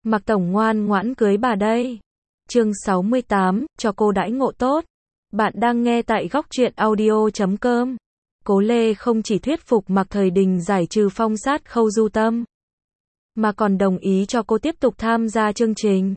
Mạc Tổng ngoan ngoãn cưới bà đây. Chương 68, cho cô đãi ngộ tốt. Bạn đang nghe tại góc truyện audio.com. Cố Lê không chỉ thuyết phục Mạc Thời Đình giải trừ phong sát Khâu Du Tâm, mà còn đồng ý cho cô tiếp tục tham gia chương trình.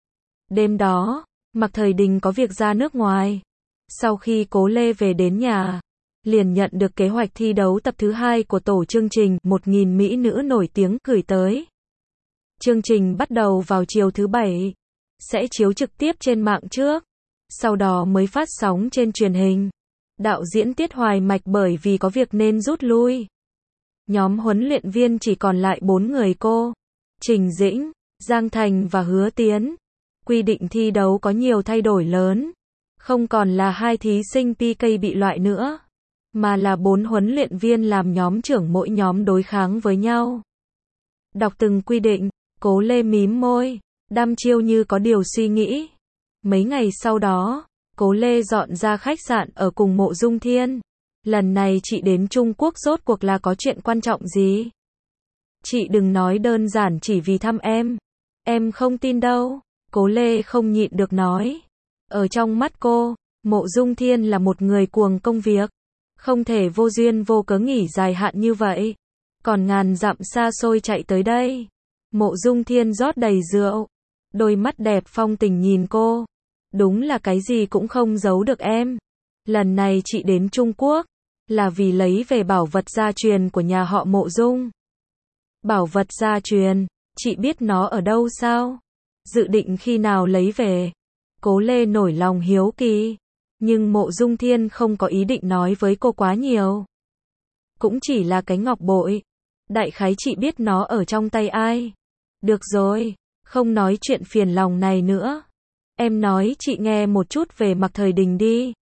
Đêm đó, Mạc Thời Đình có việc ra nước ngoài. Sau khi Cố Lê về đến nhà, liền nhận được kế hoạch thi đấu tập thứ 2 của tổ chương trình 1000 mỹ nữ nổi tiếng gửi tới. Chương trình bắt đầu vào chiều thứ Bảy, sẽ chiếu trực tiếp trên mạng trước, sau đó mới phát sóng trên truyền hình. Đạo diễn Tiết Hoài Mạch bởi vì có việc nên rút lui. Nhóm huấn luyện viên chỉ còn lại 4 người: cô, Trình Dĩnh, Giang Thành và Hứa Tiến. Quy định thi đấu có nhiều thay đổi lớn, không còn là 2 thí sinh PK bị loại nữa, mà là 4 huấn luyện viên làm nhóm trưởng mỗi nhóm đối kháng với nhau. Đọc từng quy định, Cố Lê mím môi, đăm chiêu như có điều suy nghĩ. Mấy ngày sau đó, Cố Lê dọn ra khách sạn ở cùng Mộ Dung Thiên. Lần này chị đến Trung Quốc rốt cuộc là có chuyện quan trọng gì? Chị đừng nói đơn giản chỉ vì thăm em không tin đâu. Cố Lê không nhịn được nói. Ở trong mắt cô, Mộ Dung Thiên là một người cuồng công việc, không thể vô duyên vô cớ nghỉ dài hạn như vậy, còn ngàn dặm xa xôi chạy tới đây. Mộ Dung Thiên rót đầy rượu, đôi mắt đẹp phong tình nhìn cô. Đúng là cái gì cũng không giấu được em. Lần này chị đến Trung Quốc, là vì lấy về bảo vật gia truyền của nhà họ Mộ Dung. Bảo vật gia truyền, chị biết nó ở đâu sao? Dự định khi nào lấy về? Cố Lê nổi lòng hiếu kỳ, nhưng Mộ Dung Thiên không có ý định nói với cô quá nhiều. Cũng chỉ là cái ngọc bội, đại khái chị biết nó ở trong tay ai. Được rồi, không nói chuyện phiền lòng này nữa. Em nói chị nghe một chút về Mạc Thời Đình đi.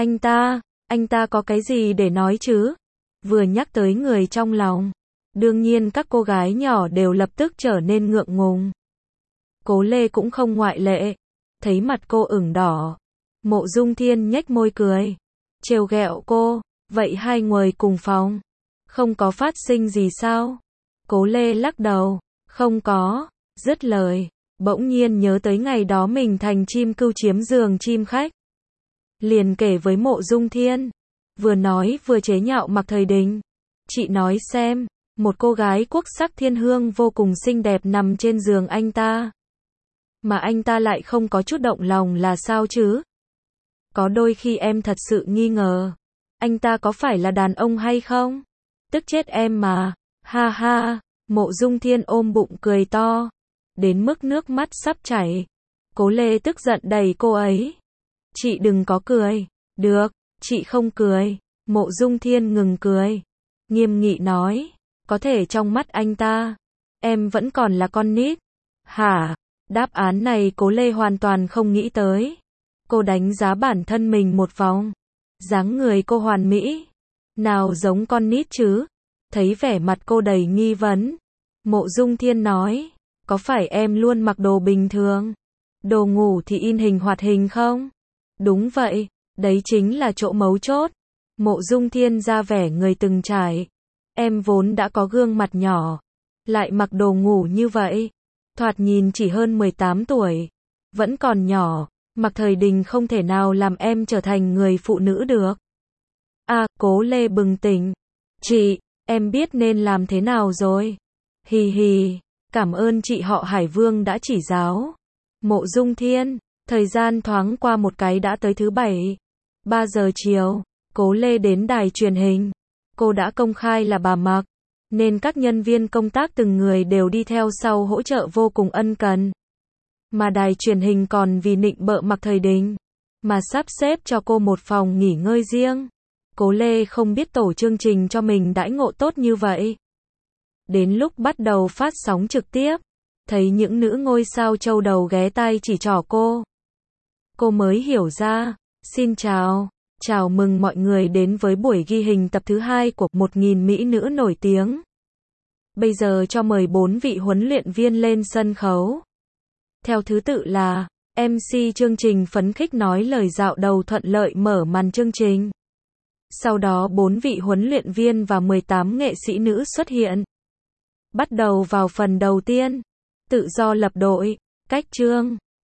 Anh ta có cái gì để nói chứ? Vừa nhắc tới người trong lòng, đương nhiên các cô gái nhỏ đều lập tức trở nên ngượng ngùng. Cố Lê cũng không ngoại lệ. Thấy mặt cô ửng đỏ, Mộ Dung Thiên nhếch môi cười, trêu ghẹo cô, vậy hai người cùng phòng, không có phát sinh gì sao? Cố Lê lắc đầu, không có. Dứt lời, bỗng nhiên nhớ tới ngày đó mình thành chim cưu chiếm giường chim khách, liền kể với Mộ Dung Thiên, vừa nói vừa chế nhạo Mạc Thời Đình. Chị nói xem, một cô gái quốc sắc thiên hương vô cùng xinh đẹp nằm trên giường anh ta, mà anh ta lại không có chút động lòng là sao chứ? Có đôi khi em thật sự nghi ngờ, anh ta có phải là đàn ông hay không? Tức chết em mà, ha ha. Mộ Dung Thiên ôm bụng cười to, đến mức nước mắt sắp chảy. Cố Lê tức giận đẩy cô ấy. Chị đừng có cười. Được, chị không cười. Mộ Dung Thiên ngừng cười, nghiêm nghị nói, có thể trong mắt anh ta, em vẫn còn là con nít. Hả? Đáp án này Cố Lê hoàn toàn không nghĩ tới. Cô đánh giá bản thân mình một vòng. Dáng người cô hoàn mỹ, nào giống con nít chứ? Thấy vẻ mặt cô đầy nghi vấn, Mộ Dung Thiên nói, có phải em luôn mặc đồ bình thường, đồ ngủ thì in hình hoạt hình không? Đúng vậy, đấy chính là chỗ mấu chốt. Mộ Dung Thiên ra vẻ người từng trải. Em vốn đã có gương mặt nhỏ, lại mặc đồ ngủ như vậy, thoạt nhìn chỉ hơn 18 tuổi, vẫn còn nhỏ. Mạc Thời Đình không thể nào làm em trở thành người phụ nữ được. Cố Lê bừng tỉnh. Chị, em biết nên làm thế nào rồi. Hì hì, cảm ơn chị họ Hải Vương đã chỉ giáo. Mộ Dung Thiên, thời gian thoáng qua một cái đã tới thứ Bảy. 3 giờ chiều, Cố Lê đến đài truyền hình. Cô đã công khai là bà Mạc, nên các nhân viên công tác từng người đều đi theo sau hỗ trợ vô cùng ân cần. Mà đài truyền hình còn vì nịnh bợ Mạc Thời Đình, mà sắp xếp cho cô một phòng nghỉ ngơi riêng. Cố Lê không biết tổ chương trình cho mình đãi ngộ tốt như vậy. Đến lúc bắt đầu phát sóng trực tiếp, thấy những nữ ngôi sao châu đầu ghé tai chỉ trỏ cô mới hiểu ra. Xin chào, chào mừng mọi người đến với buổi ghi hình tập thứ 2 của 1000 mỹ nữ nổi tiếng. Bây giờ cho mời 4 vị huấn luyện viên lên sân khấu. Theo thứ tự là MC chương trình phấn khích nói lời dạo đầu thuận lợi mở màn chương trình. Sau đó 4 vị huấn luyện viên và 18 nghệ sĩ nữ xuất hiện. Bắt đầu vào phần đầu tiên, tự do lập đội. Cách chương